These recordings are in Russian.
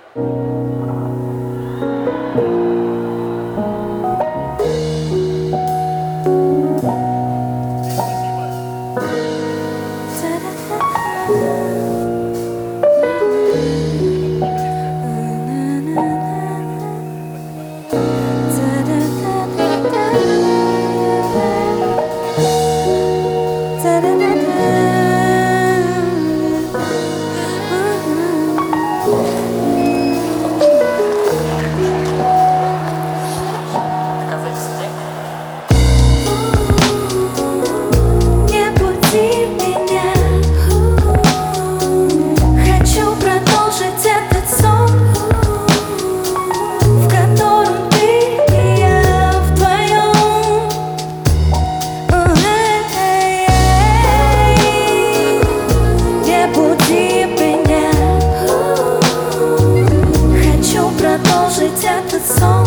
Этот сон,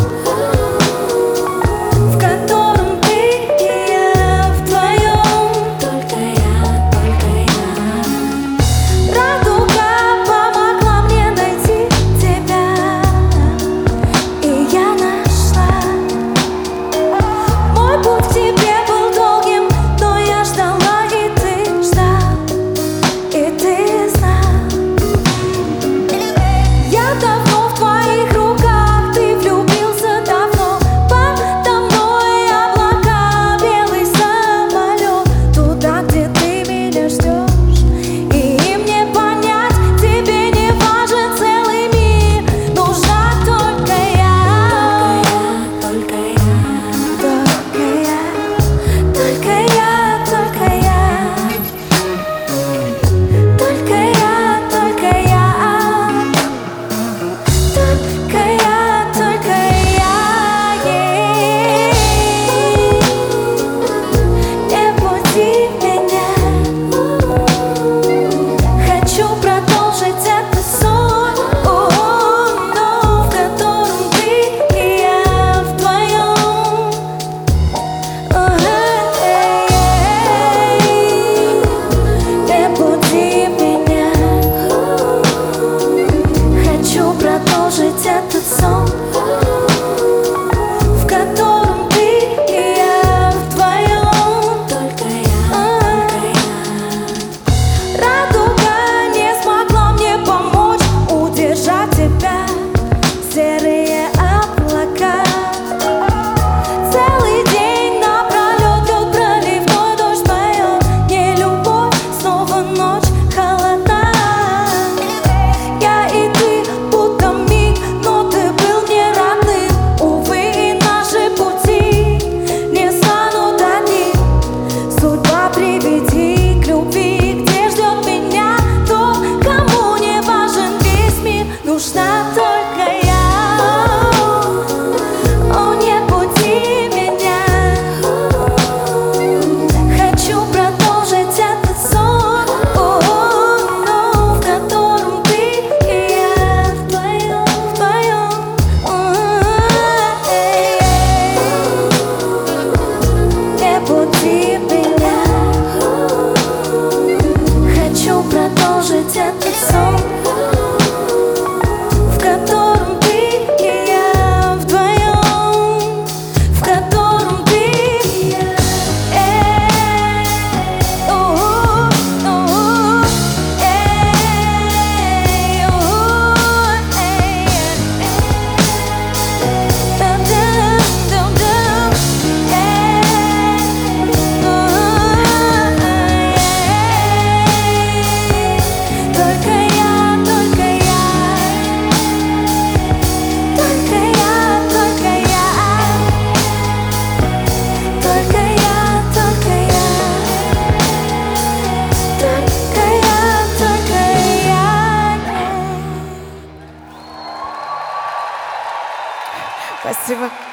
в котором ты и я вдвоем. Только я. Радуга помогла мне найти тебя, и я нашла. Мой путь к тебе был долгим, но я ждала, и ты ждал, и ты знал. Я давно в твоих руках. Этот сон, в котором ты и я вдвоем. Только я. Радуга не смогла мне помочь удержать тебя, серые облака. Целый день напролет льет проливной дождь поет. Не любовь, снова ночь, холода. Я и ты будто миг, но ты был мне родным. Увы, и наши пути не станут одни. Судьба, приведи к любви, где ждет меня тот, кому не важен весь мир. Нужна только я. О, не буди меня. Хочу продолжить этот сон, в котором ты и я вдвоем. Не буди меня. Хочу продолжить этот сон, в котором ты и я вдвоем, в котором ты и я. Спасибо.